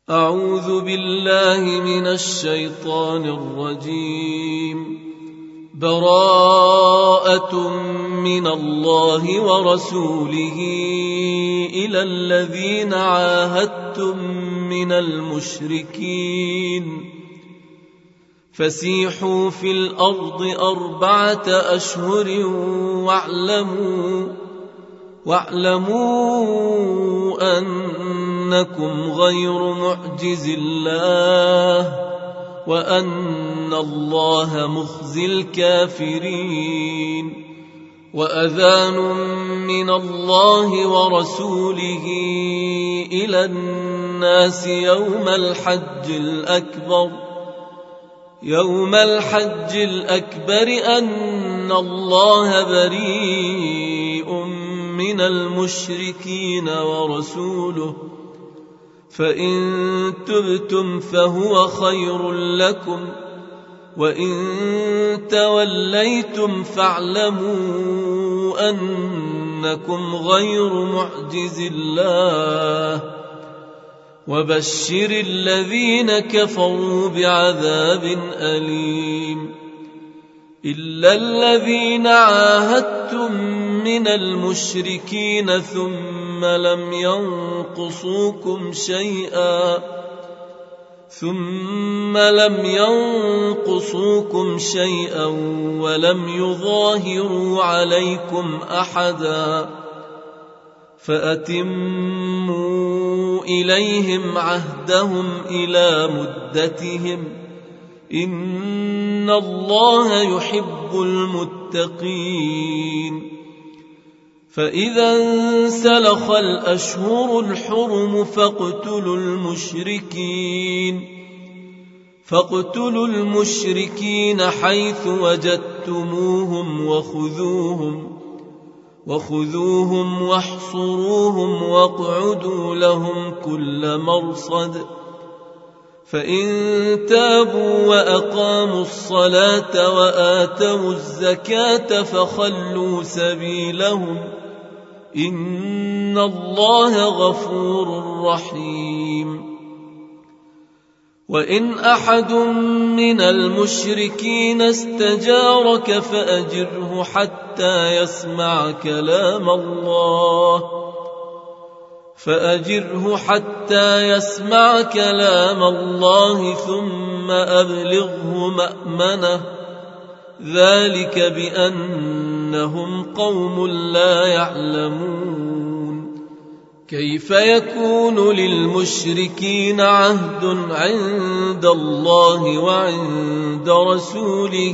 أعوذ بالله من الشيطان الرجيم. براءة من الله ورسوله إلى الذين عاهدتم من المشركين فسيحوا في الأرض 4 أشهر واعلموا أنكم غير معجز الله وأن الله مخزي الكافرين. وأذان من الله ورسوله إلى الناس يوم الحج الأكبر أن الله بريء من المشركين ورسوله، فإن تبتم فهو خير لكم، وإن توليتم فاعلموا أنكم غير معجز الله، وبشر الذين كفروا بعذاب أليم. إلا الذين عاهدتم من المشركين ثم لم ينقصوكم شيئا ولم يظاهروا عليكم أحدا فأتموا إليهم عهدهم إلى مدتهم، إن الله يحب المتقين. فإذا انسلخ الأشهر الحرم فاقتلوا المشركين حيث وجدتموهم وخذوهم واحصروهم واقعدوا لهم كل مرصد، فإن تابوا وأقاموا الصلاة وآتوا الزكاة فخلوا سبيلهم، إن الله غفور رحيم. وإن أحد من المشركين استجارك فأجره حتى يسمع كلام الله ثم أبلغه مأمنه، ذلك بأنهم قوم لا يعلمون. كيف يكون للمشركين عهد عند الله وعند رسوله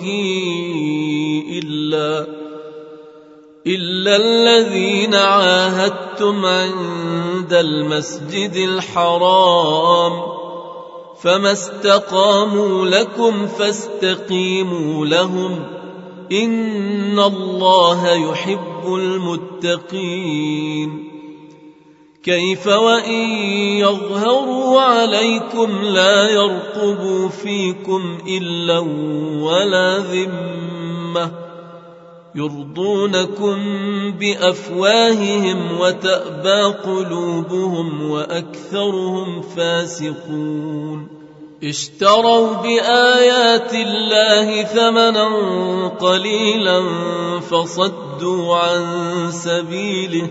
إلا الذين عاهدتم عند المسجد الحرام، فما استقاموا لكم فاستقيموا لهم، إن الله يحب المتقين. كيف وإن يظهروا عليكم لا يرقبوا فيكم إلا ولا ذمة، يرضونكم بأفواههم وتأبى قلوبهم وأكثرهم فاسقون. اشتروا بآيات الله ثمنا قليلا فصدوا عن سبيله،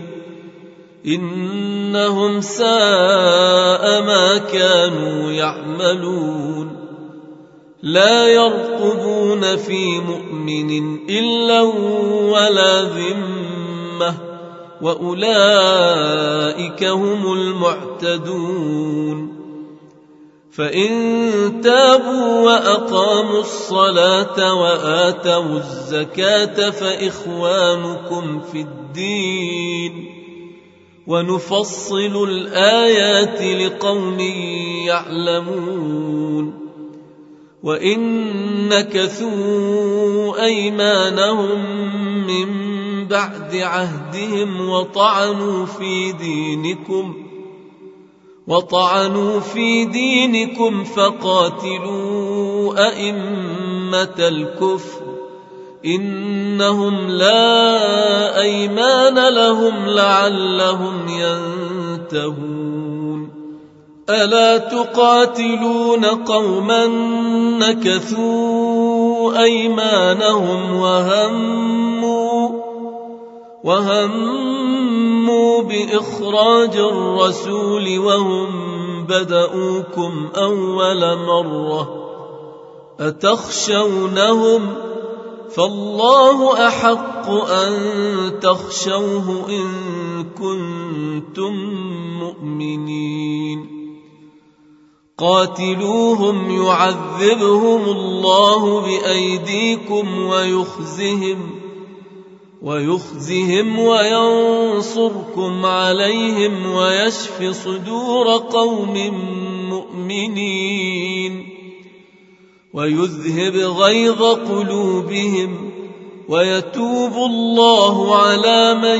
إنهم ساء ما كانوا يعملون. لا يرقبون في مؤمن إلا ولا ذمة، وأولئك هم المعتدون. فإن تابوا وأقاموا الصلاة وآتوا الزكاة فإخوانكم في الدين، ونفصل الآيات لقوم يعلمون. وإن نكثوا أيمانهم من بعد عهدهم وطعنوا في دينكم فقاتلوا أئمة الكفر، إنهم لا أيمان لهم لعلهم ينتهون. ألا تقاتلون قوما نكثوا أيمانهم وهموا بإخراج الرسول وهم بدؤوكم أول مرة أتخشونهم فالله أحق أن تخشوه إن كنتم مؤمنين قاتلوهم يعذبهم الله بأيديكم ويخزهم وينصركم عليهم ويشف صدور قوم مؤمنين ويذهب غيظ قلوبهم ويتوب الله على من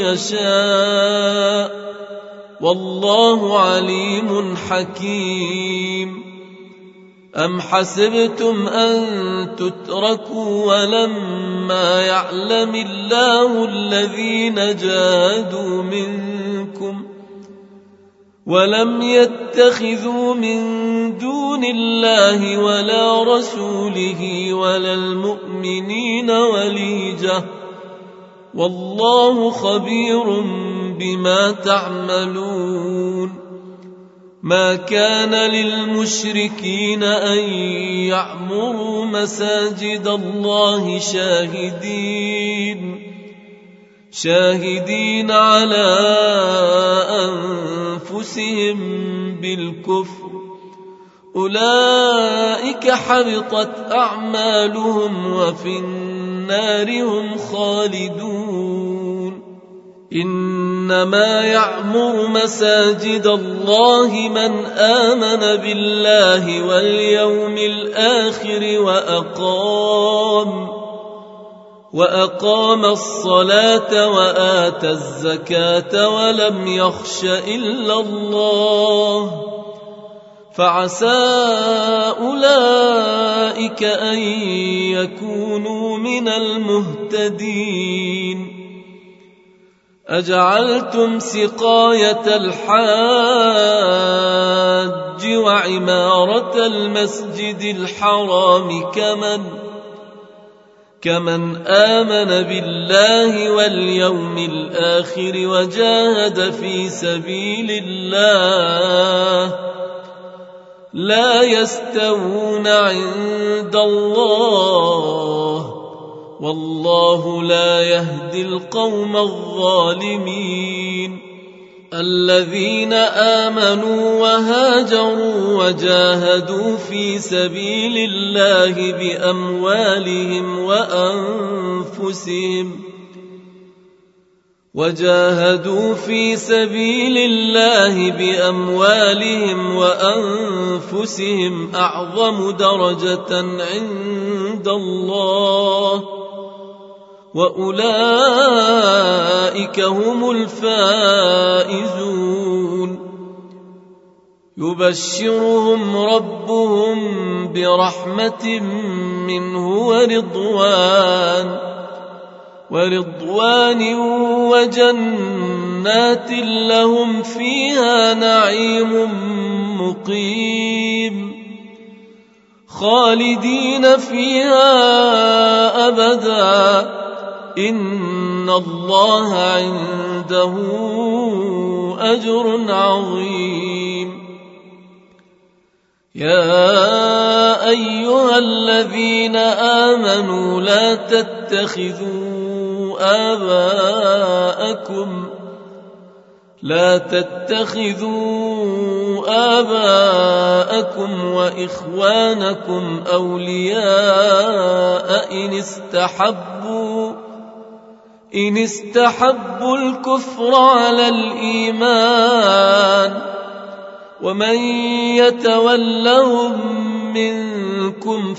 يشاء والله عليم حكيم أم حسبتم أن تتركوا ولما يعلم الله الذين جاهدوا منكم ولم يتخذوا من دون الله ولا رسوله ولا المؤمنين وليجة والله خبير بما تعملون ما كان للمشركين أن يعمروا مساجد الله شاهدين على أنفسهم بالكفر أولئك حبطت أعمالهم وفي النار هم خالدون إنما يعمر مساجد الله من آمن بالله واليوم الآخر وأقام الصلاة وآتى الزكاة ولم يخش إلا الله فعسى أولئك أن يكونوا من المهتدين أجعلتم سقاية الحاج وعمارة المسجد الحرام كمن آمن بالله واليوم الآخر وجاهد في سبيل الله لا يستوون عند الله والله لا يهدي القوم الظالمين الذين آمنوا وهاجروا وجاهدوا في سبيل الله بأموالهم وأنفسهم أعظم درجة عند الله وأولئك هم الفائزون يبشرهم ربهم برحمة منه ورضوان وجنات لهم فيها نعيم مقيم خالدين فيها أبدا إن الله عنده أجر عظيم يا أيها الذين آمنوا لا تتخذوا آباءكم وإخوانكم أولياء إن استحبوا الكفر على الإيمان ومن يتولهم منكم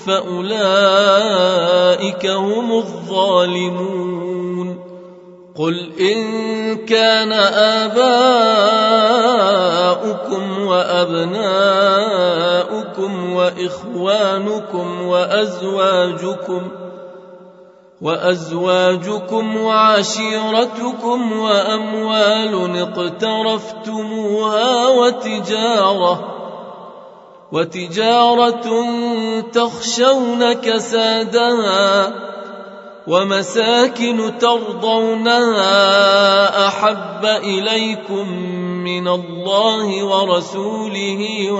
فأولئك هم الظالمون قل إن كان آباؤكم وأبناؤكم وإخوانكم وأزواجكم وعشيرتكم وأموال اقترفتموها وتجارة تخشون كسادها ومساكن ترضونها أحب إليكم من الله ورسوله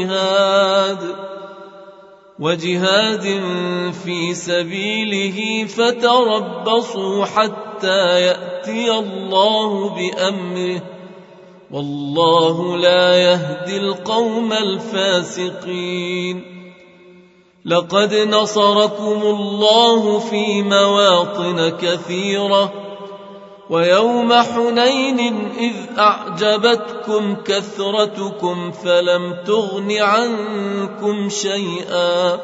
وجهاد في سبيله فتربصوا حتى يأتي الله بأمره والله لا يهدي القوم الفاسقين. لقد نصركم الله في مواطن كثيرة ويوم حنين إذ أعجبتكم كثرتكم فلم تغن عنكم شيئا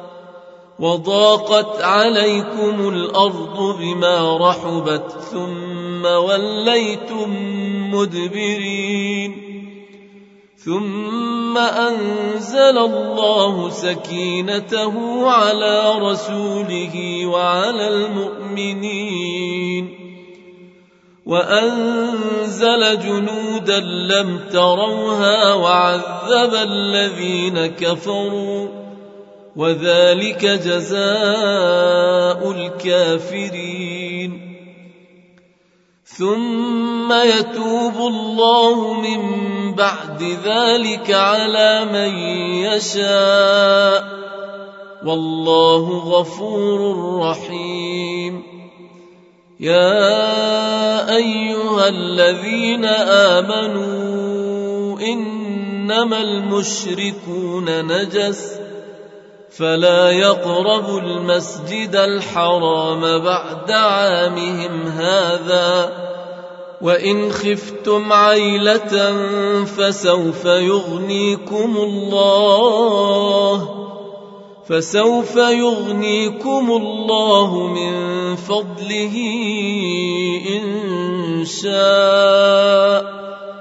وضاقت عليكم الأرض بما رحبت ثم وليتم مدبرين ثم أنزل الله سكينته على رسوله وعلى المؤمنين وأنزل جنودا لم تروها وعذب الذين كفروا وذلك جزاء الكافرين. ثم يتوب الله من بعد ذلك على من يشاء والله غفور رحيم. يا أيها الذين آمنوا إنما المشركون نجس فلا يقربوا المسجد الحرام بعد عامهم هذا وإن خفتم عيلة فسوف يغنيكم الله من فضله إن شاء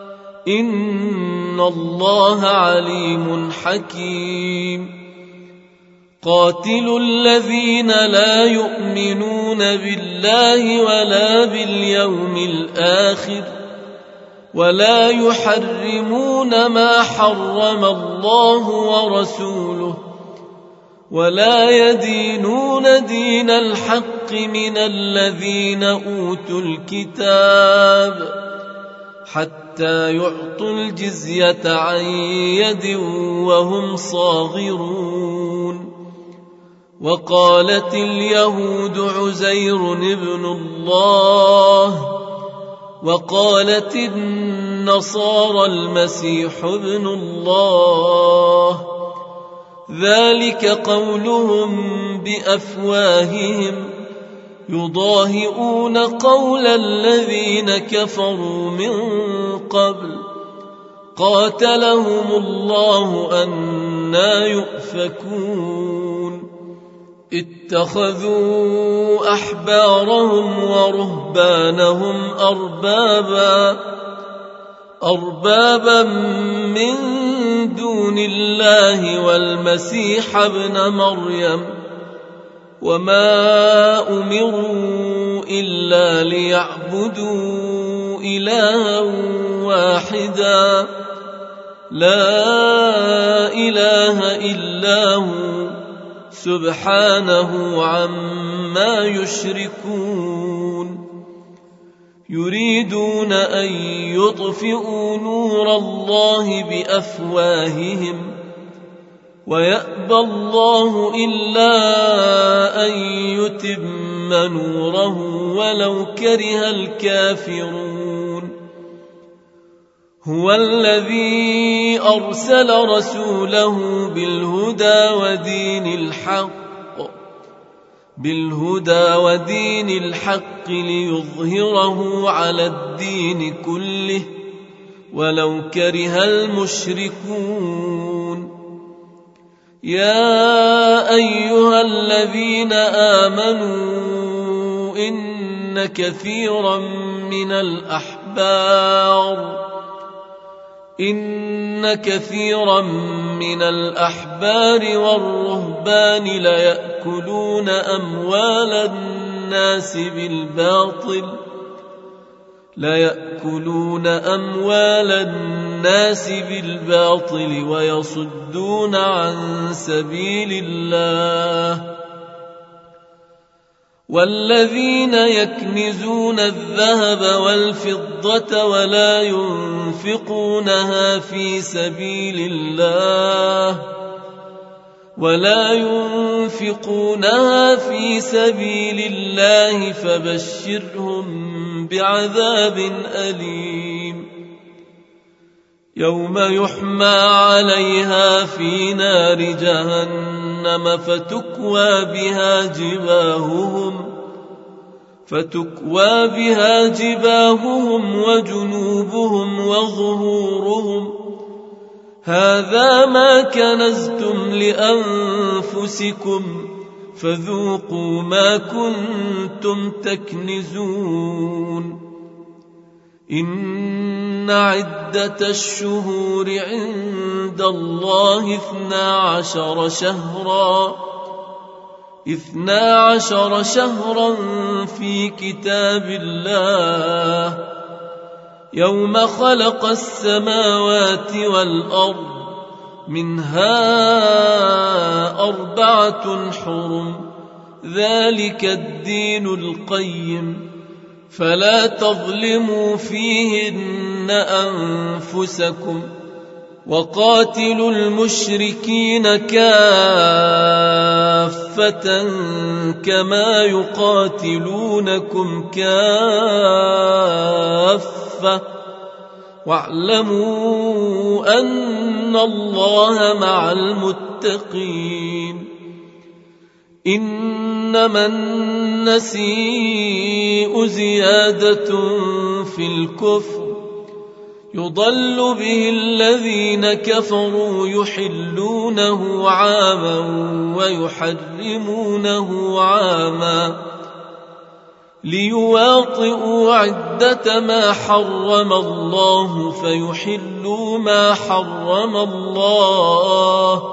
إن الله عليم حكيم. قاتلوا الذين لا يؤمنون بالله ولا باليوم الآخر ولا يحرمون ما حرم الله ورسوله ولا يدينون دين الحق من الذين أوتوا الكتاب حتى يعطوا الجزية عن يد وهم صاغرون. وقالت اليهود عزير ابن الله وقالت النصارى المسيح ابن الله ذلك قولهم بأفواههم يضاهئون قول الذين كفروا من قبل قاتلهم الله أنى يؤفكون. اتخذوا أحبارهم ورهبانهم أربابا من دون الله والمسيح ابن مريم وما أمروا إلا ليعبدوا إلها واحدا لا إله إلا هو سبحانه عما يشركون. يريدون أن يطفئوا نور الله بأفواههم ويأبى الله إلا أن يتم نوره ولو كره الكافرون. هو الذي أرسل رسوله بالهدى ودين الحق ليظهره على الدين كله ولو كره المشركون. يا أيها الذين آمنوا إن كثيرا من الأحبار والرهبان ليأكلون أموال الناس بالباطل ليأكلون أموال الناس بالباطل ويصدون عن سبيل الله والذين يكنزون الذهب والفضة ولا ينفقونها في سبيل الله فبشرهم بعذاب أليم يوم يحمى عليها في نار جهنم فتكوى بها جباههم وجنوبهم وظهورهم هذا ما كنزتم لأنفسكم فذوقوا ما كنتم تكنزون إن عدة الشهور عند الله 12 شهرا في كتاب الله يوم خلق السماوات والأرض منها 4 حرم ذلك الدين القيم فلا تظلموا فيهن أنفسكم وقاتلوا المشركين كافة كما يقاتلونكم كافة واعلموا أن الله مع المتقين إنما النسيء زيادة في الكفر يضل به الذين كفروا يحلونه عاما ويحرمونه عاما ليواطئوا عدة ما حرم الله فيحلوا ما حرم الله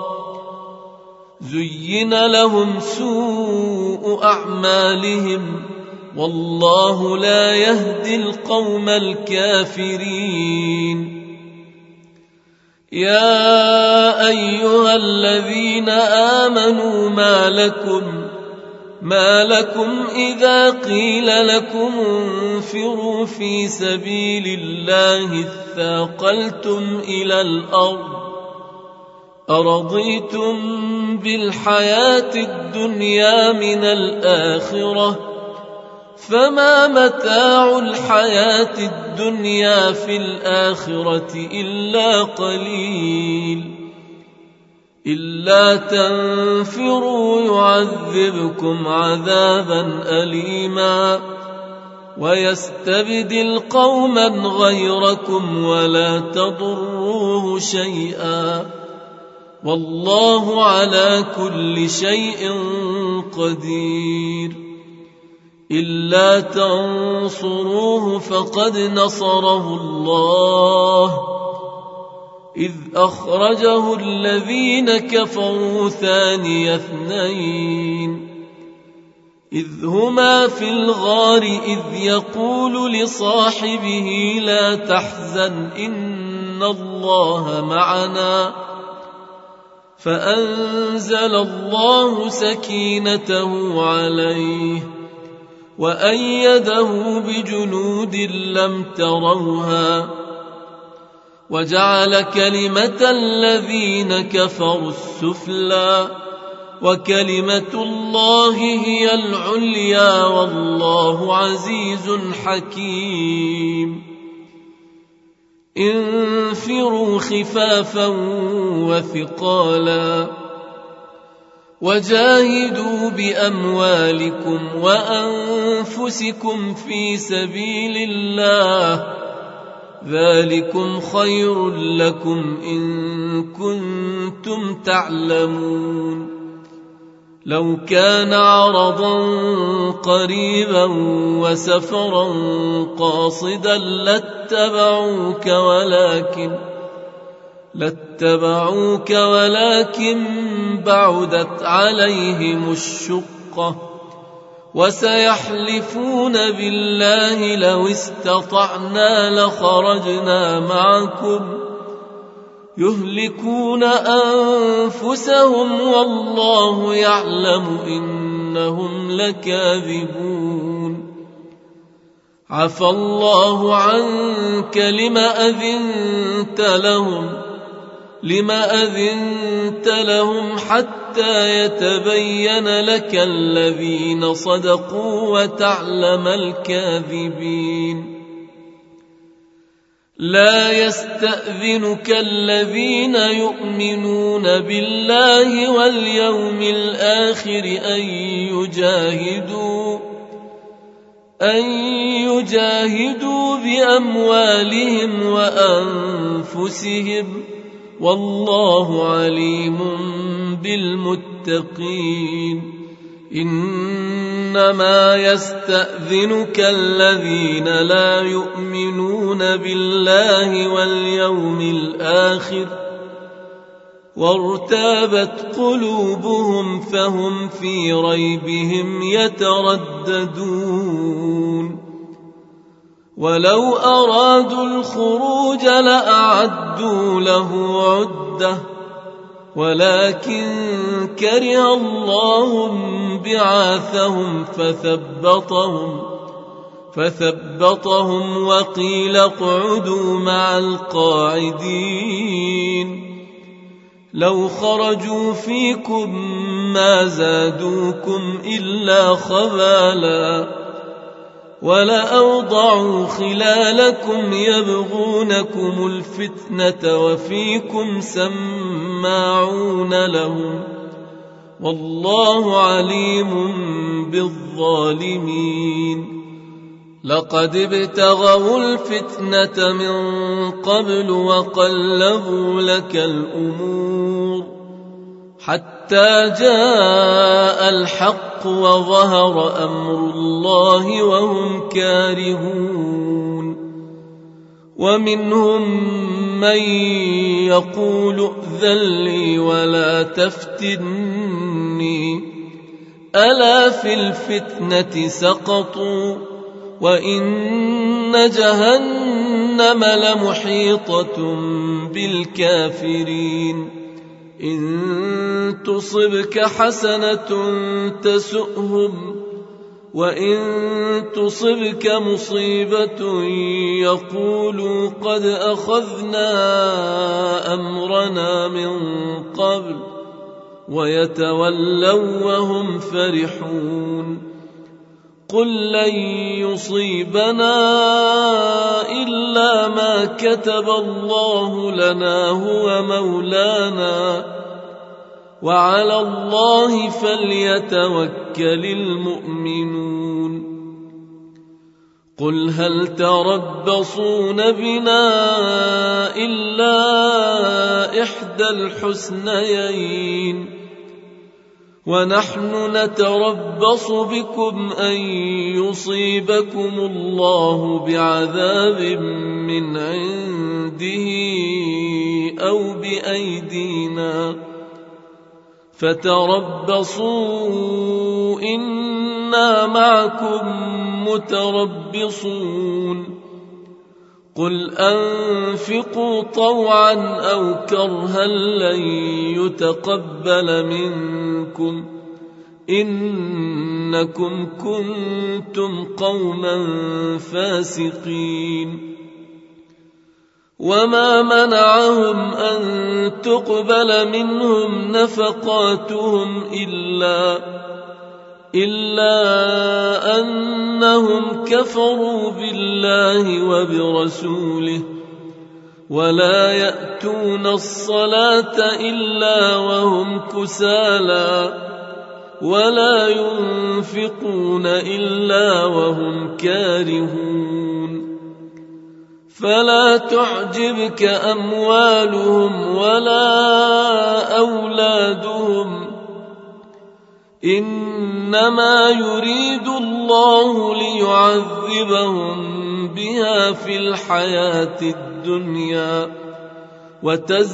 زين لهم سوء أعمالهم والله لا يهدي القوم الكافرين يا أيها الذين آمنوا ما لكم إذا قيل لكم انفروا في سبيل الله اثاقلتم إلى الأرض أرضيتم بالحياة الدنيا من الآخرة فما متاع الحياة الدنيا في الآخرة إلا قليل إلا تنفروا يعذبكم عذابا أليما ويستبدل قوما غيركم ولا تضروه شيئا والله على كل شيء قدير إلا تنصروه فقد نصره الله إذ أخرجه الذين كفروا ثاني 2 إذ هما في الغار إذ يقول لصاحبه لا تحزن إن الله معنا فأنزل الله سكينته عليه وأيده بجنود لم تروها وجعل كلمة الذين كفروا السفلى وكلمة الله هي العليا والله عزيز حكيم انفروا خفافا وثقالا وجاهدوا بأموالكم وأنفسكم في سبيل الله ذلكم خير لكم إن كنتم تعلمون لو كان عرضا قريبا وسفرا قاصدا لاتبعوك ولكن بعدت عليهم الشقة وسيحلفون بالله لو استطعنا لخرجنا معكم يهلكون أنفسهم والله يعلم إنهم لكاذبون عفى الله عنك لما أذنت لهم حتى يتبين لك الذين صدقوا وتعلم الكاذبين لا يستأذنك الذين يؤمنون بالله واليوم الآخر أن يجاهدوا بأموالهم وأنفسهم والله عليم بالمتقين إنما يستأذنك الذين لا يؤمنون بالله واليوم الآخر وارتابت قلوبهم فهم في ريبهم يترددون ولو أرادوا الخروج لأعدوا له عدة ولكن كره الله بعاثهم فثبطهم وقيل اقعدوا مع القاعدين لو خرجوا فيكم ما زادوكم إلا خبالا ولأوضعوا خلالكم يبغونكم الفتنة وفيكم سماعون لهم والله عليم بالظالمين لقد ابتغوا الفتنة من قبل وقلبوا لك الأمور حتى جاء الحق وظهر أمر الله وهم كارهون ومنهم من يقول ائذن لي ولا تفتني ألا في الفتنة سقطوا وإن جهنم لمحيطة بالكافرين إن تصبك حسنة تسؤهم وإن تصبك مصيبة يقولوا قد أخذنا أمرنا من قبل ويتولوا وهم فرحون قل لن يصيبنا إلا ما كتب الله لنا هو مولانا وعلى الله فليتوكل المؤمنون قل هل تربصون بنا إلا إحدى الحسنيين ونحن نتربص بكم أن يصيبكم الله بعذاب من عنده أو بأيدينا فتربصوا إنا معكم متربصون قل أنفقوا طوعا أو كرها لن يتقبل منكم إنكم كنتم قوما فاسقين وما منعهم أن تقبل منهم نفقاتهم إلا أنهم كفروا بالله وبرسوله ولا يأتون الصلاة إلا وهم كسالى ولا ينفقون إلا وهم كارهون فلا تعجبك أموالهم ولا أولادهم إنما يريد الله ليعذبهم بها في الحياة الدنيا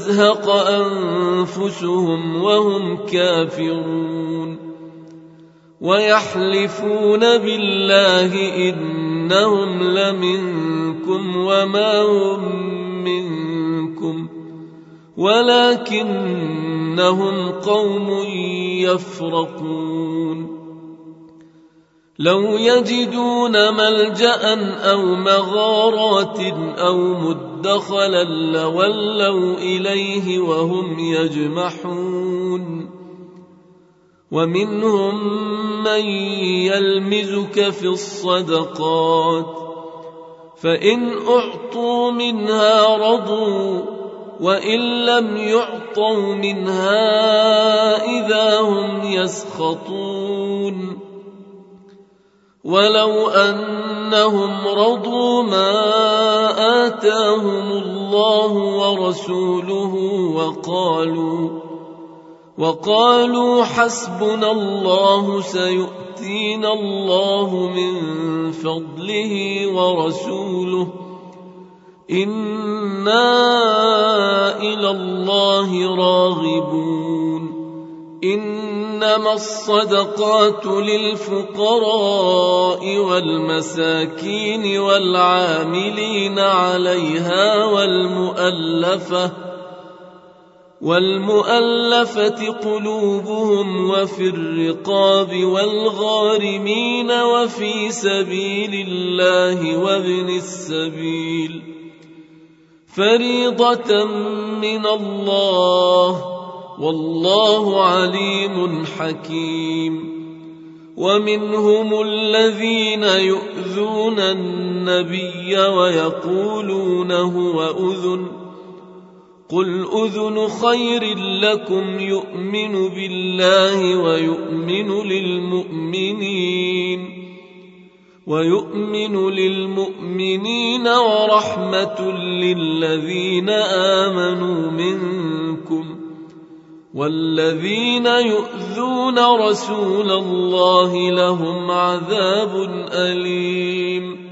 وتزهق أنفسهم وهم كافرون ويحلفون بالله إنهم لمنكم وما هم منكم ولكنهم قوم يفرقون لو يجدون ملجأ أو مغارات أو مدخلا لولوا إليه وهم يجمحون ومنهم من يلمزك في الصدقات فإن أعطوا منها رضوا وإن لم يعطوا منها إذا هم يسخطون ولو أنهم رضوا ما آتاهم الله ورسوله وقالوا حسبنا الله سيؤتينا الله من فضله ورسوله إنا إلى الله راغبون إنما الصدقات للفقراء والمساكين والعاملين عليها والمؤلفة قلوبهم وفي الرقاب والغارمين وفي سبيل الله وابن السبيل فريضة من الله والله عليم حكيم ومنهم الذين يؤذون النبي ويقولون هو أذن قل أذن خير لكم يؤمن بالله ويؤمن للمؤمنين ورحمة للذين آمنوا منكم والذين يؤذون رسول الله لهم عذاب أليم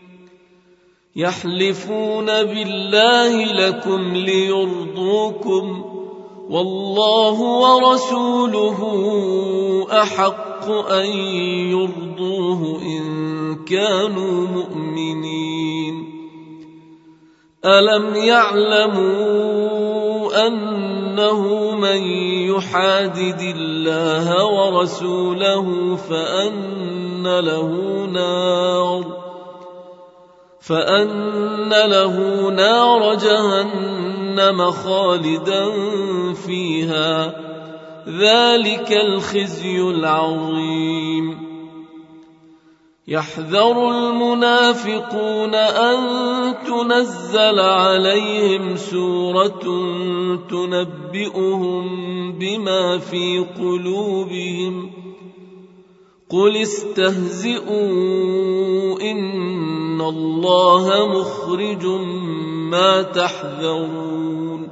يحلفون بالله لكم ليرضوكم والله ورسوله أحق أن يرضوه إن كانوا مؤمنين ألم يعلموا أنه من يحادد الله ورسوله فأن له نار جهنم خالدا فيها ذلك الخزي العظيم يحذر المنافقون أن تنزل عليهم سورة تنبئهم بما في قلوبهم قل استهزئوا إن الله مخرج ما تحذرون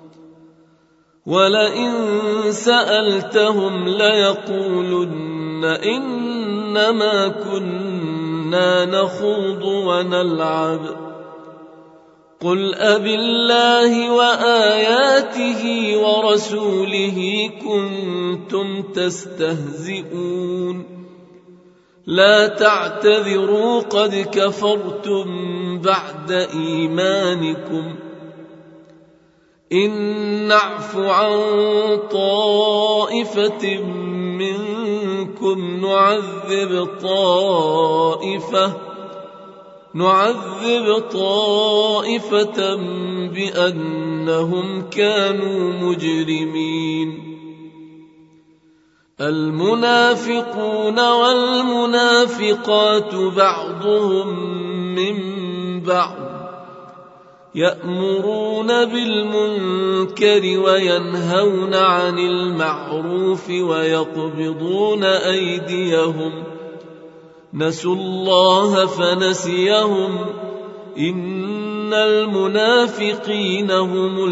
ولئن سألتهم ليقولن إنما كنا نخوض ونلعب قل أبالله وآياته ورسوله كنتم تستهزئون لا تعتذروا قد كفرتم بعد إيمانكم إن نعف عن طائفة منكم نعذب طائفة بأنهم كانوا مجرمين المنافقون والمنافقات بعضهم من بعض يأمرون بالمنكر وينهون عن المعروف ويقبضون أيديهم نسوا الله فنسيهم إن المنافقين هم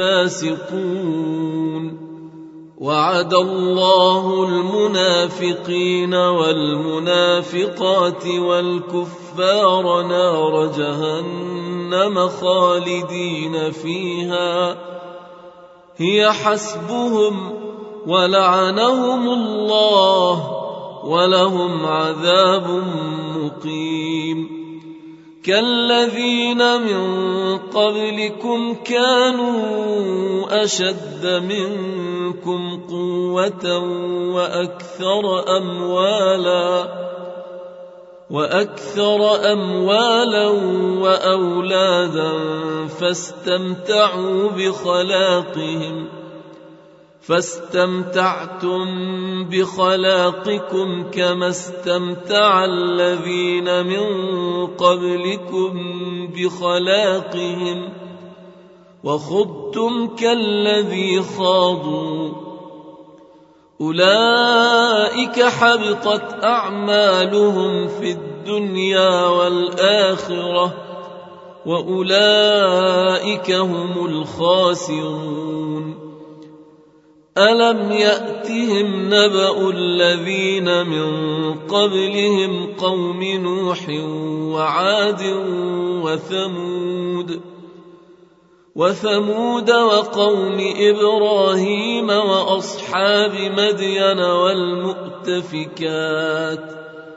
الفاسقون وعد الله المنافقين والمنافقات والكفار نار جهنم خالدين فيها هي حسبهم ولعنهم الله ولهم عذاب مقيم. كالذين من قبلكم كانوا أشد منكم قوة وأكثر أموالا وأولادا فاستمتعتم بخلاقكم كما استمتع الذين من قبلكم بخلاقهم وخضتم كالذي خاضوا. أولئك حبطت أعمالهم في الدنيا والآخرة وأولئك هم الخاسرون. ألم يأتهم نبأ الذين من قبلهم قوم نوح وعاد وثمود وقوم إبراهيم وأصحاب مدين والمؤتفكات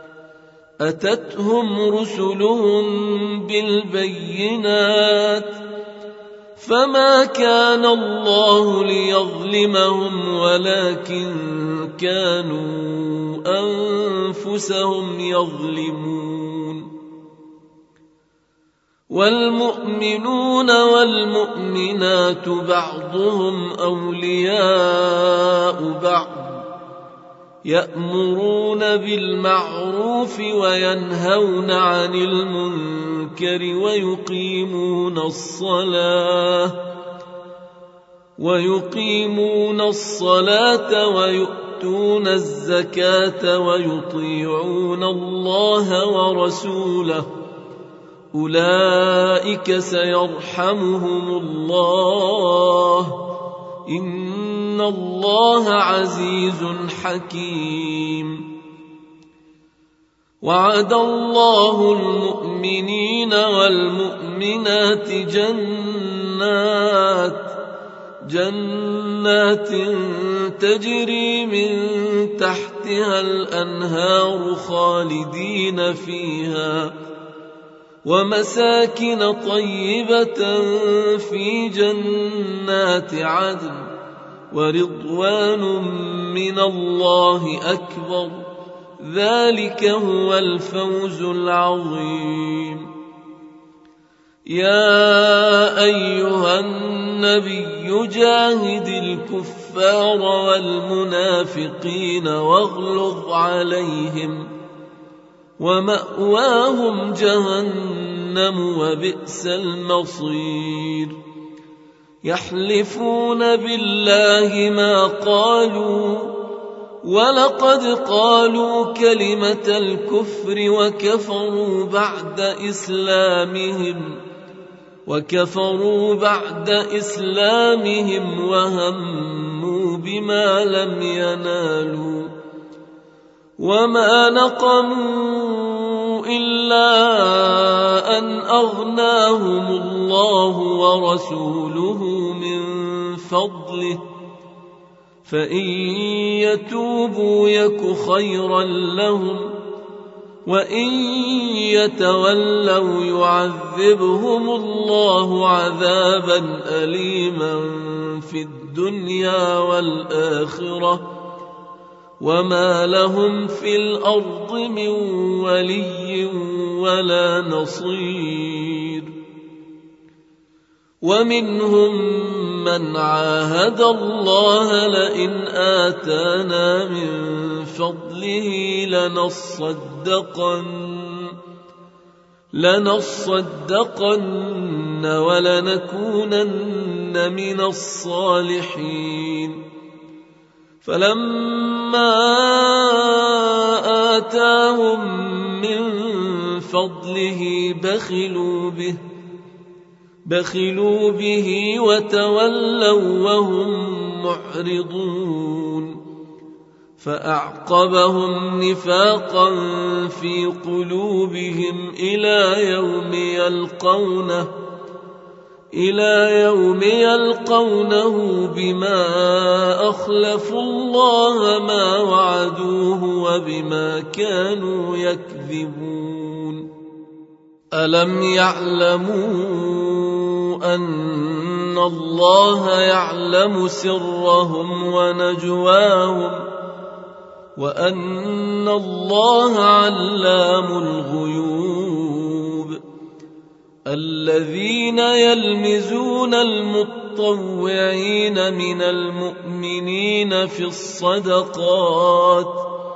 أتتهم رسلهم بالبينات فما كان الله ليظلمهم ولكن كانوا أنفسهم يظلمون. والمؤمنون والمؤمنات بعضهم أولياء بعض يأمرون بالمعروف وينهون عن المنكر ويقيمون الصلاة ويؤتون الزكاة ويطيعون الله ورسوله أولئك سيرحمهم الله إن الله عزيز حكيم. وعد الله المؤمنين والمؤمنات جنات تجري من تحتها الأنهار خالدين فيها ومساكن طيبة في جنات عدن ورضوان من الله أكبر ذلك هو الفوز العظيم. يا أيها النبي جاهد الكفار والمنافقين واغلظ عليهم ومأواهم جهنم وبئس المصير. يحلفون بالله ما قالوا ولقد قالوا كلمة الكفر وكفروا بعد إسلامهم وهموا بما لم ينالوا وما نقموا إلا أن أغناهم الله ورسوله من فضله فإن يتوبوا يك خيرا لهم وإن يتولوا يعذبهم الله عذابا أليما في الدنيا والآخرة وما لهم في الأرض من ولي ولا نصير. ومنهم من عاهد الله لئن آتانا من فضله لنصدقن ولنكونن من الصالحين. فلما آتاهم من فضله بخلوا به وتولوا وهم معرضون فأعقبهم نفاقا في قلوبهم إلى يوم يلقونه بما أخلفوا الله ما وعدوه وبما كانوا يكذبون. ألم يعلموا أن الله يعلم سرهم ونجواهم وأن الله علام الغيوب؟ الذين يلمزون المطوعين من المؤمنين في الصدقات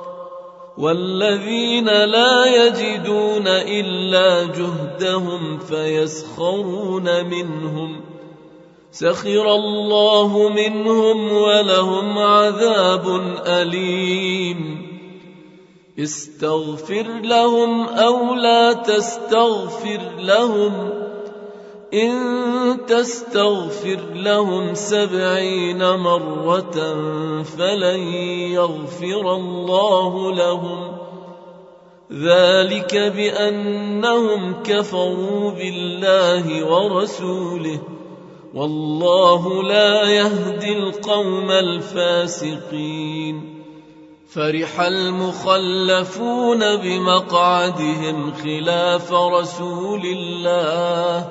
والذين لا يجدون إلا جهدهم فيسخرون منهم سخر الله منهم ولهم عذاب أليم. استغفر لهم أو لا تستغفر لهم إن تستغفر لهم 70 مرة فلن يغفر الله لهم ذلك بأنهم كفروا بالله ورسوله والله لا يهدي القوم الفاسقين. فرح المخلفون بمقعدهم خلاف رسول الله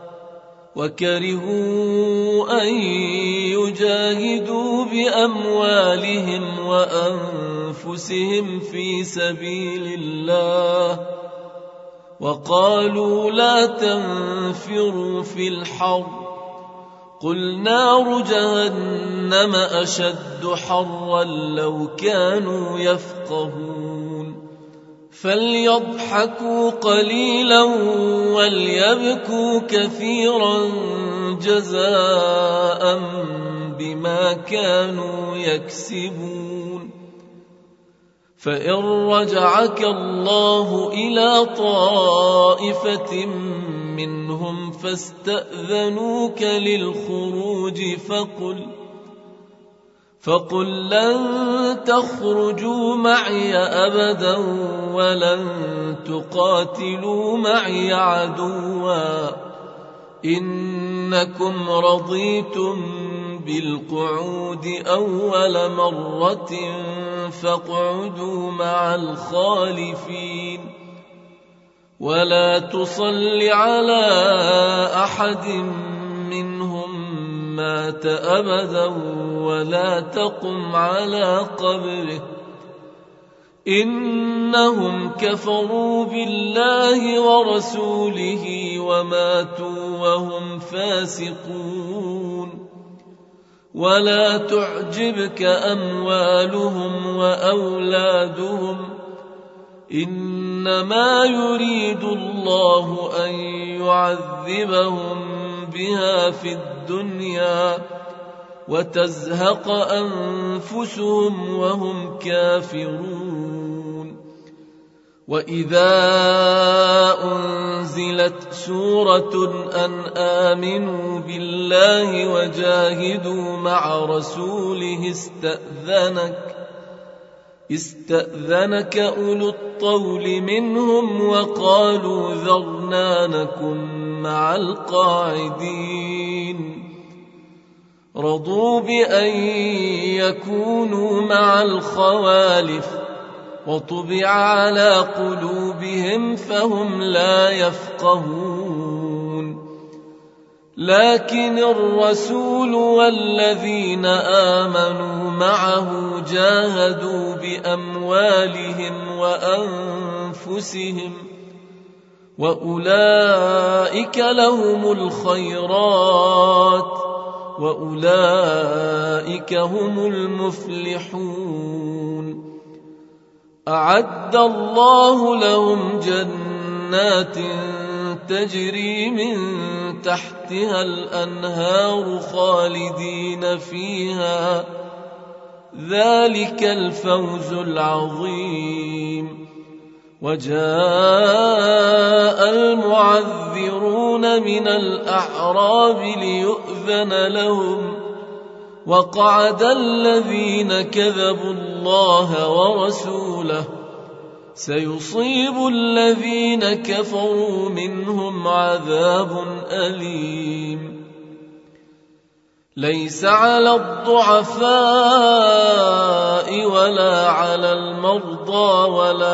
وكرهوا أن يجاهدوا بأموالهم وأنفسهم في سبيل الله وقالوا لا تنفروا في الحر قل نار جهنم أشد حرا لو كانوا يفقهون. فليضحكوا قليلا وليبكوا كثيرا جزاء بما كانوا يكسبون. فإن رجعك الله إلى طائفة منهم فاستأذنوك للخروج فقل لن تخرجوا معي أبدا ولن تقاتلوا معي عدوا إنكم رضيتم بالقعود أول مرة فاقعدوا مع الخالفين ولا تصل على أحد منهم مات أبدا ولا تقم على قبره إنهم كفروا بالله ورسوله وماتوا وهم فاسقون. ولا تعجبك أموالهم وأولادهم إنما يريد الله أن يعذبهم بها في الدنيا وتزهق أنفسهم وهم كافرون. وإذا أنزلت سورة أن آمنوا بالله وجاهدوا مع رسوله استأذنك أولو الطول منهم وقالوا ذرنا نكن مع القاعدين. رضوا بأن يكونوا مع الخوالف وطبع على قلوبهم فهم لا يفقهون. لكن الرسول والذين آمنوا معه جاهدوا بأموالهم وأنفسهم وأولئك لهم الخيرات وأولئك هم المفلحون. أعد الله لهم جنات تجري من تحتها الأنهار خالدين فيها ذلك الفوز العظيم. وجاء المعذرون من الأعراب ليؤذن لهم وقعد الذين كذبوا الله ورسوله سيصيب الذين كفروا منهم عذاب أليم. ليس على الضعفاء ولا على المرضى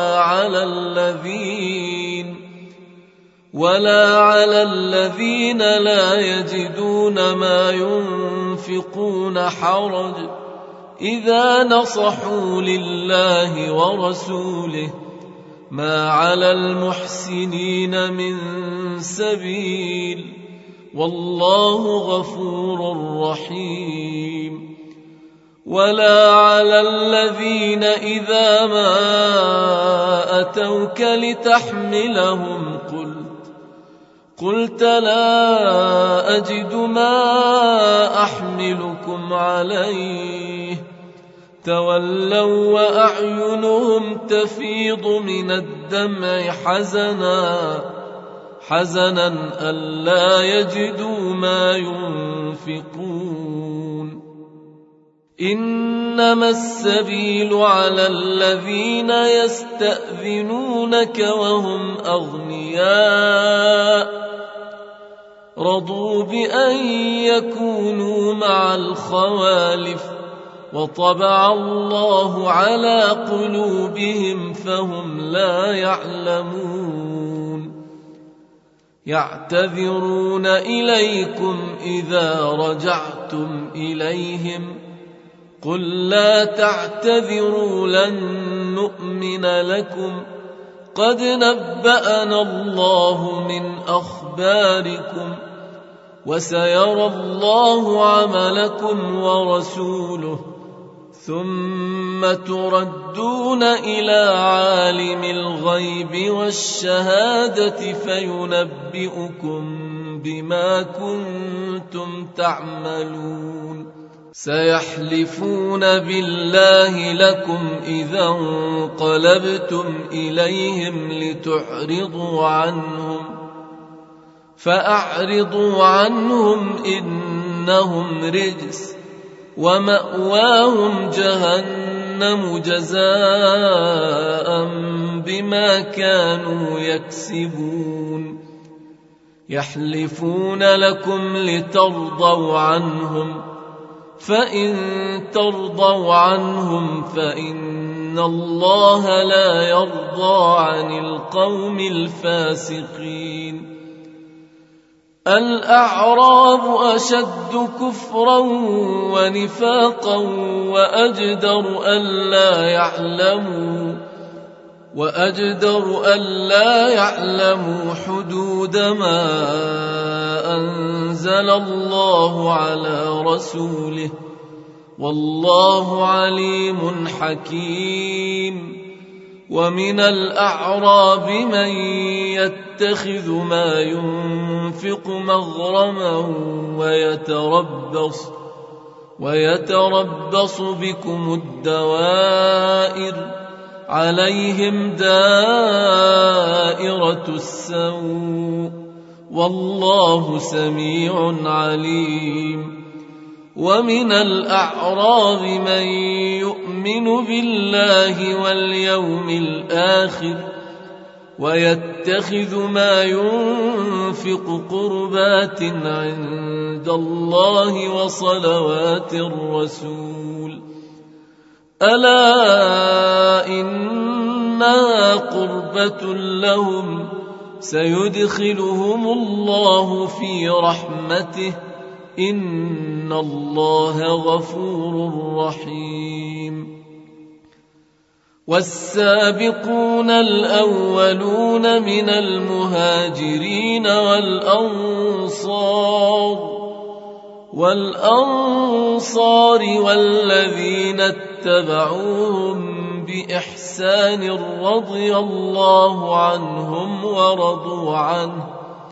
ولا على الذين لا يجدون ما ينفقون حرج إذا نصحوا لله ورسوله ما على المحسنين من سبيل والله غفور رحيم. ولا على الذين إذا ما أتوك لتحملهم قلت لا أجد ما أحملكم عليه تولوا وأعينهم تفيض من الدمع حزنا ألا يجدوا ما ينفقون. إنما السبيل على الذين يستأذنونك وهم أغنياء رضوا بأن يكونوا مع الخوالف وطبع الله على قلوبهم فهم لا يعلمون. يعتذرون إليكم إذا رجعتم إليهم قل لا تعتذروا لن نؤمن لكم قد نبأنا الله من أخباركم وسيرى الله عملكم ورسوله ثم تردون إلى عالم الغيب والشهادة فينبئكم بما كنتم تعملون. سيحلفون بالله لكم إذا انقلبتم إليهم لتعرضوا عنهم فأعرضوا عنهم إنهم رجس ومأواهم جهنم جزاء بما كانوا يكسبون. يحلفون لكم لترضوا عنهم فإن ترضوا عنهم فإن الله لا يرضى عن القوم الفاسقين. الأعراب أشد كفرا ونفاقا وأجدر ألا يعلموا حدود ما أنزل الله على رسوله والله عليم حكيم. ومن الأعراب من يتخذ ما ينفق مغرما ويتربص بكم الدوائر عليهم دائرة السوء والله سميع عليم. ومن الأعراب من يؤمن بالله واليوم الآخر ويتخذ ما ينفق قربات عند الله وصلوات الرسول ألا إنها قربة لهم سيدخلهم الله في رحمته إن الله غفور رحيم. والسابقون الأولون من المهاجرين والأنصار والذين اتبعوهم بإحسان رضي الله عنهم ورضوا عنه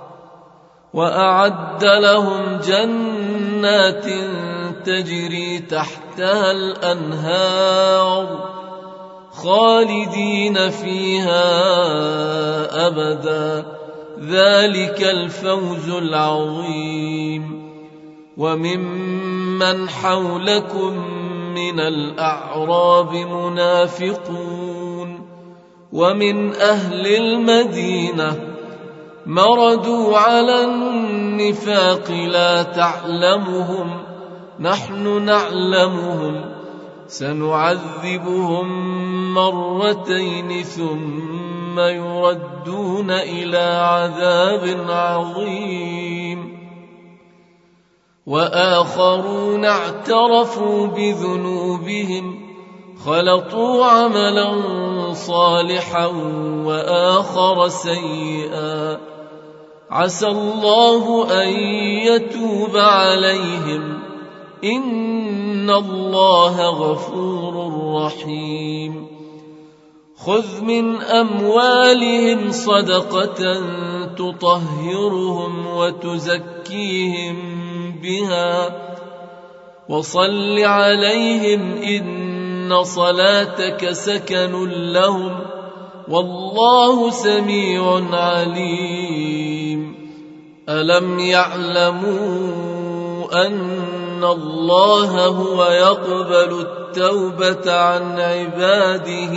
وأعد لهم جنات تجري تحتها الأنهار خالدين فيها أبدا ذلك الفوز العظيم. وممن حولكم من الأعراب منافقون ومن أهل المدينة مردوا على النفاق لا تعلمهم نحن نعلمهم سنعذبهم مرتين ثم يردون إلى عذاب عظيم وآخرون اعترفوا بذنوبهم خلطوا عملا صالحا وآخر سيئا عسى الله أن يتوب عليهم إن الله غفور رحيم خذ من أموالهم صدقة تطهرهم وتزكيهم بها وصل عليهم إن صلاتك سكن لهم والله سميع عليم ألم يعلموا أن الله هو يقبل التوبة عن عباده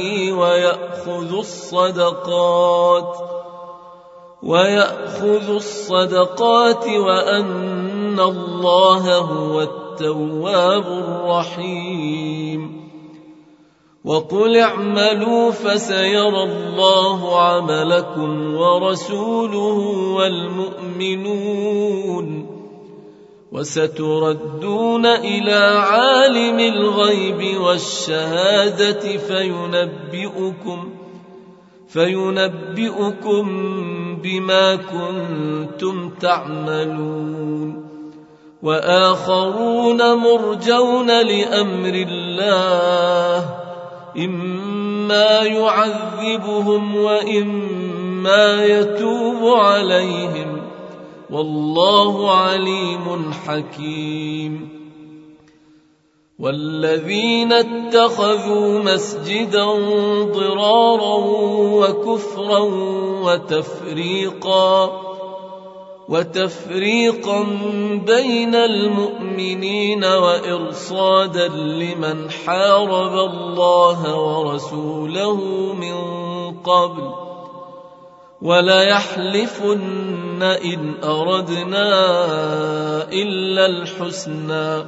ويأخذ الصدقات وأن الله هو التواب الرحيم وقل اعملوا فسيرى الله عملكم ورسوله والمؤمنون وستردون إلى عالم الغيب والشهادة فينبئكم بما كنتم تعملون وآخرون مرجون لأمر الله إما يعذبهم وإما يتوب عليهم والله عليم حكيم والذين اتخذوا مسجدا ضرارا وكفرا وتفريقا بين المؤمنين وإرصادا لمن حارب الله ورسوله من قبل وليحلفن إن أردنا إلا الحسنى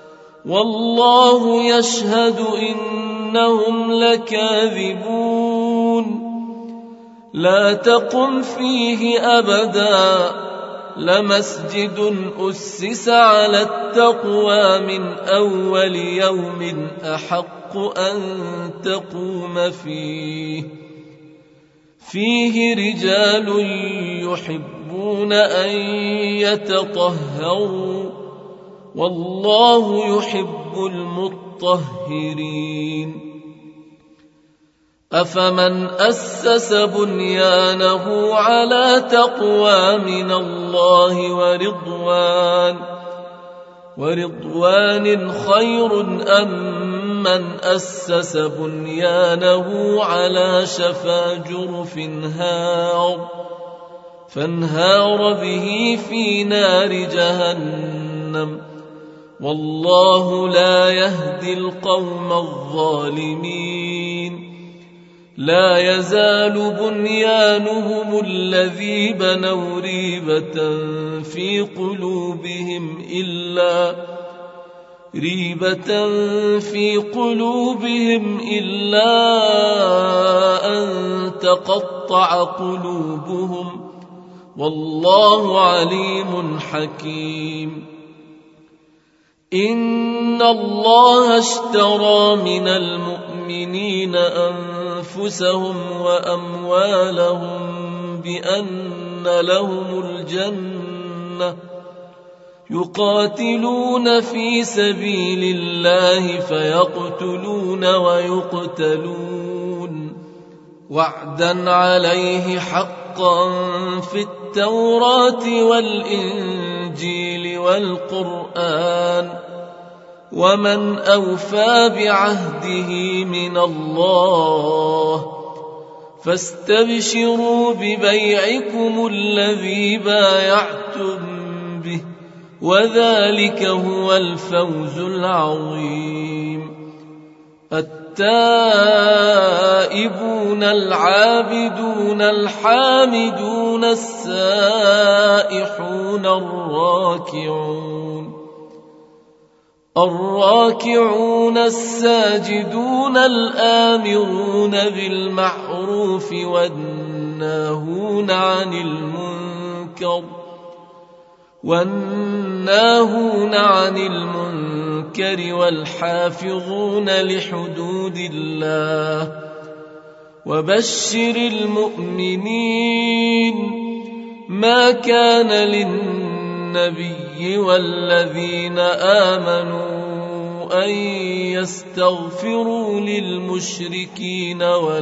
والله يشهد إنهم لكاذبون لا تقم فيه أبدا لمسجد أسس على التقوى من أول يوم أحق أن تقوم فيه رجال يحبون أن يتطهروا والله يحب المطهرين أفمن أسس بنيانه على تقوى من الله ورضوان خير أم من أسس بنيانه على شفا جرف فانهار به في نار جهنم والله لا يهدي القوم الظالمين لا يزال بنيانهم الذي بنوا ريبة في قلوبهم إلا أن تقطع قلوبهم والله عليم حكيم إن الله اشترى من المؤمنين أنفسهم وأموالهم بأن لهم الجنة يقاتلون في سبيل الله فيقتلون ويقتلون وعدا عليه حقا في التوراة والإنجيل والقرآن ومن أوفى بعهده من الله فاستبشروا ببيعكم الذي بايعتم به وذلك هو الفوز العظيم التائبون العابدون الحامدون السائحون الراكعون الراكعون الساجدون الآمرون بالمعروف والناهون عن المنكر والحافظون لحدود الله وبشر المؤمنين. ما كان للنبي والذين آمنوا أن يستغفروا للمشركين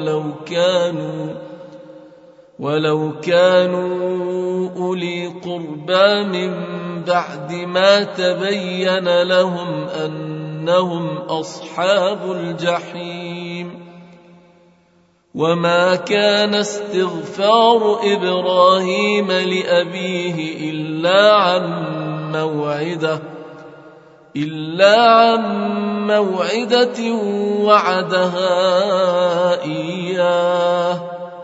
ولو كانوا أولي قربى من بعد ما تبين لهم أنهم أصحاب الجحيم. وما كان استغفار إبراهيم لأبيه إلا عن موعدة وعدها إياه،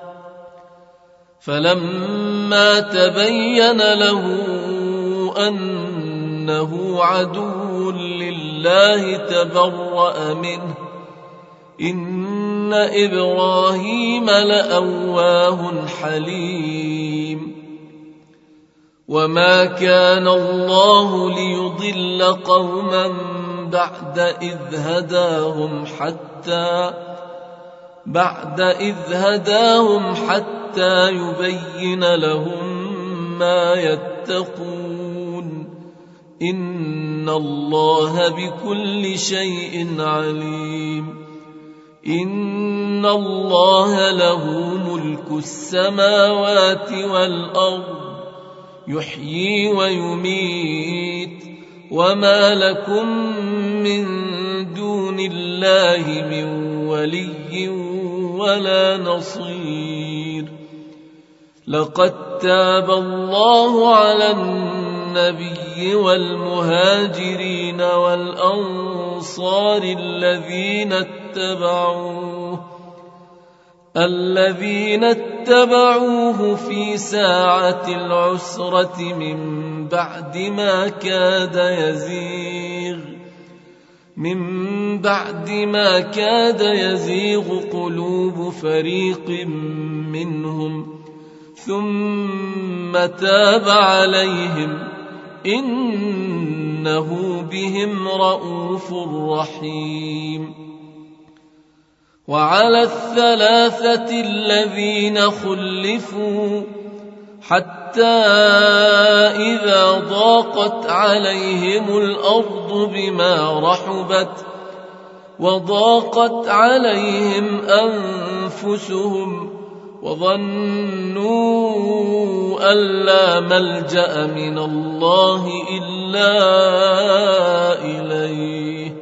فلما تبين له أنه عدو لله تبرأ منه. إن إبراهيم لأواه حليم. وما كان الله ليضل قوما بعد إذ هداهم حتى يبين لهم ما يتقون. إن الله بكل شيء عليم. إن الله له ملك السماوات والأرض يحيي ويميت. وما لكم من دون الله من ولي ولا نصير. لقد تاب الله على النبي والمهاجرين والأنصار الذين اتبعوه في ساعة العسرة من بعد ما كاد يزيغ قلوب فريق منهم ثم تاب عليهم إنه بهم رءوف رحيم. وعلى الثلاثة الذين خلفوا حتى إذا ضاقت عليهم الأرض بما رحبت وضاقت عليهم أنفسهم وظنوا أن لا ملجأ من الله إلا إليه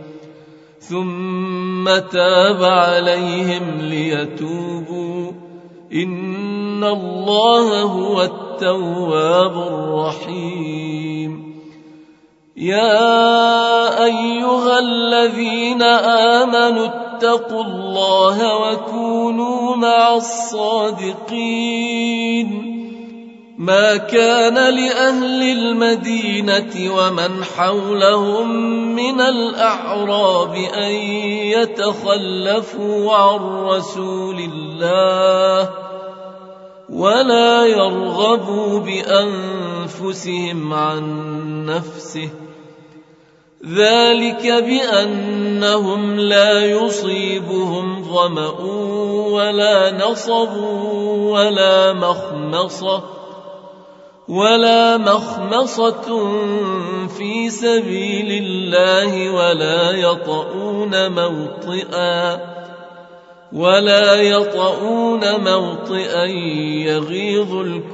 ثم تاب عليهم ليتوبوا إن الله هو التواب الرحيم. يا أيها الذين آمنوا اتقوا الله وكونوا مع الصادقين. ما كان لأهل المدينة ومن حولهم من الأعراب أن يتخلفوا عن رسول الله ولا يرغبوا بأنفسهم عن نفسه، ذلك بأنهم لا يصيبهم ظمأ ولا نصب ولا مخمصة في سبيل الله ولا يطؤون موطئا يغيظ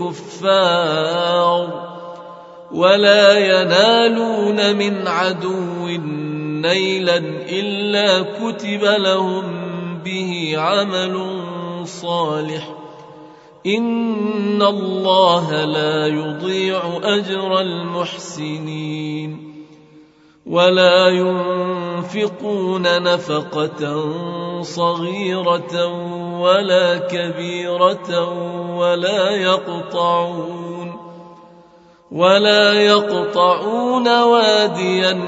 الكفار ولا ينالون من عدو نيلا إلا كتب لهم به عمل صالح إن الله لا يضيع أجر المحسنين. ولا ينفقون نفقة صغيرة ولا كبيرة ولا يقطعون واديا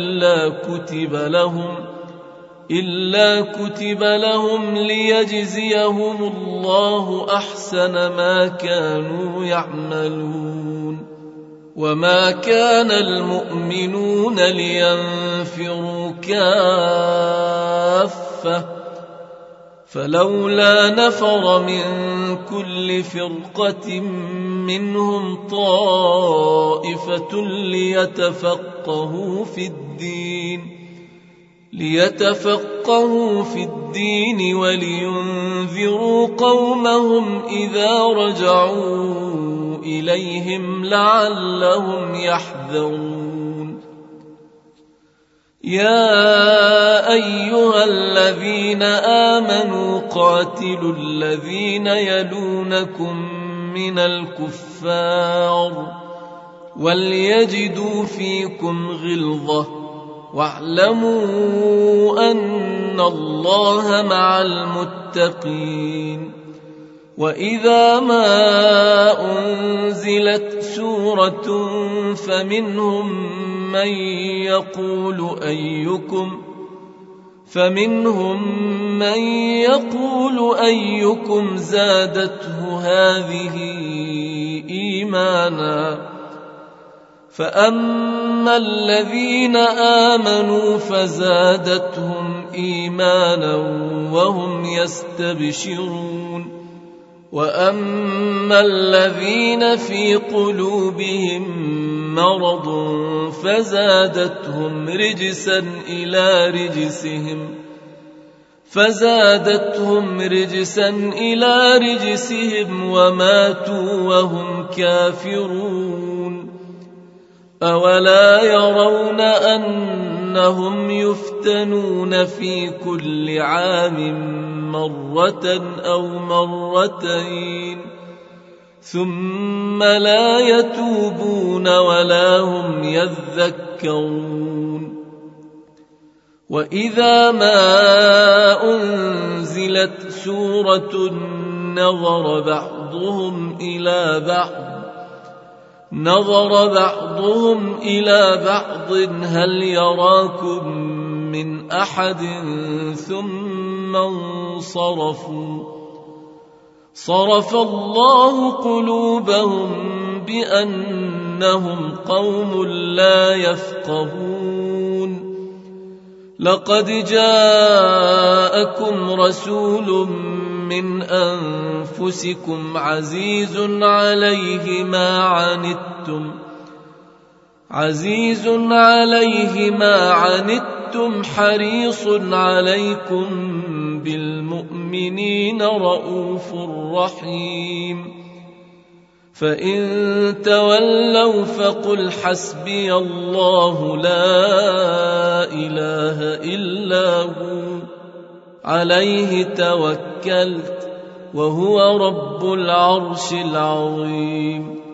إلا كتب لهم ليجزيهم الله أحسن ما كانوا يعملون. وما كان المؤمنون لينفروا كافة فلولا نفر من كل فرقة منهم طائفة ليتفقهوا في الدين ولينذروا قومهم إذا رجعوا إليهم لعلهم يحذرون. يا أيها الذين آمنوا قاتلوا الذين يلونكم من الكفار وليجدوا فيكم غلظة واعلموا أن الله مع المتقين. وإذا ما أنزلت سورة فمنهم من يقول أيكم زادته هذه إيمانا فأما الذين آمنوا فزادتهم إيمانا وهم يستبشرون. وأما الذين في قلوبهم مرض فزادتهم رجسا إلى رجسهم وماتوا وهم كافرون. أولا يرون أنهم يفتنون في كل عام مرة أو مرتين ثم لا يتوبون ولا هم يذكرون. وإذا ما أنزلت سورة نظر بعضهم إلى بعض هل يراكم من أحد ثم انصرفوا. صرف الله قلوبهم بأنهم قوم لا يفقهون. لقد جاءكم رسول من أنفسكم عزيز عليه ما عنتم حريص عليكم بالمؤمنين رؤوف رحيم. فإن تولوا فقل حسبي الله لا إله إلا هو عليه توكلت وهو رب العرش العظيم.